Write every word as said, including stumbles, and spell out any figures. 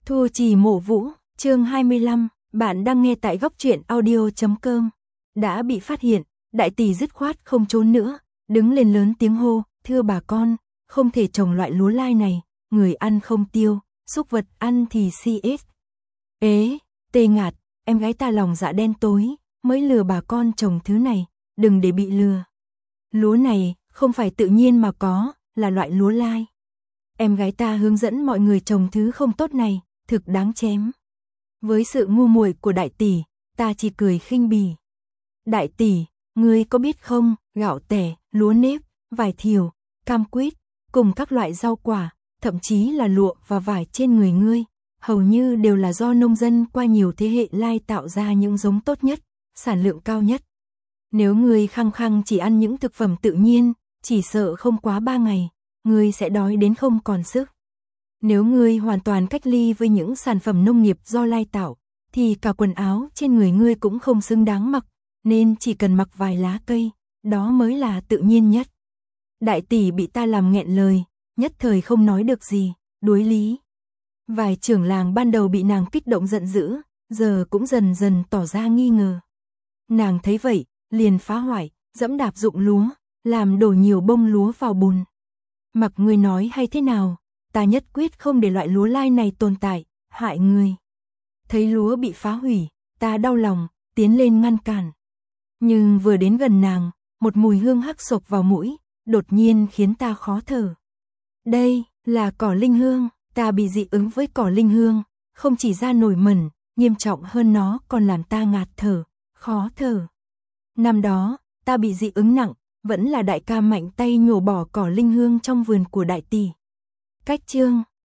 Thu Trì Mộ Vũ, chương hai mươi lăm, bạn đang nghe tại góc truyện audio chấm com. Đã bị phát hiện, đại tỷ dứt khoát không trốn nữa, đứng lên lớn tiếng hô, thưa bà con, không thể trồng loại lúa lai này, người ăn không tiêu, súc vật ăn thì si ết. Ế, Tê Ngạt, em gái ta lòng dạ đen tối, mới lừa bà con trồng thứ này, đừng để bị lừa. Lúa này, không phải tự nhiên mà có, là loại lúa lai. Em gái ta hướng dẫn mọi người trồng thứ không tốt này, thực đáng chém. Với sự ngu muội của đại tỷ, ta chỉ cười khinh bỉ. Đại tỷ, ngươi có biết không, gạo tẻ, lúa nếp, vải thiều, cam quýt, cùng các loại rau quả, thậm chí là lụa và vải trên người ngươi, hầu như đều là do nông dân qua nhiều thế hệ lai tạo ra những giống tốt nhất, sản lượng cao nhất. Nếu ngươi khăng khăng chỉ ăn những thực phẩm tự nhiên, chỉ sợ không quá ba ngày, ngươi sẽ đói đến không còn sức. Nếu ngươi hoàn toàn cách ly với những sản phẩm nông nghiệp do lai tạo, thì cả quần áo trên người ngươi cũng không xứng đáng mặc, nên chỉ cần mặc vài lá cây, đó mới là tự nhiên nhất. Đại tỷ bị ta làm nghẹn lời, nhất thời không nói được gì, đối lý. Vài trưởng làng ban đầu bị nàng kích động giận dữ, giờ cũng dần dần tỏ ra nghi ngờ. Nàng thấy vậy, liền phá hoại, dẫm đạp dụng lúa, làm đổ nhiều bông lúa vào bùn. Mặc ngươi nói hay thế nào, ta nhất quyết không để loại lúa lai này tồn tại, hại ngươi. Thấy lúa bị phá hủy, ta đau lòng, tiến lên ngăn cản. Nhưng vừa đến gần nàng, một mùi hương hắc sộc vào mũi, đột nhiên khiến ta khó thở. Đây là cỏ linh hương, ta bị dị ứng với cỏ linh hương, không chỉ da nổi mẩn, nghiêm trọng hơn nó còn làm ta ngạt thở, khó thở. Năm đó, ta bị dị ứng nặng, vẫn là đại ca mạnh tay nhổ bỏ cỏ linh hương trong vườn của đại tỷ. Cách chương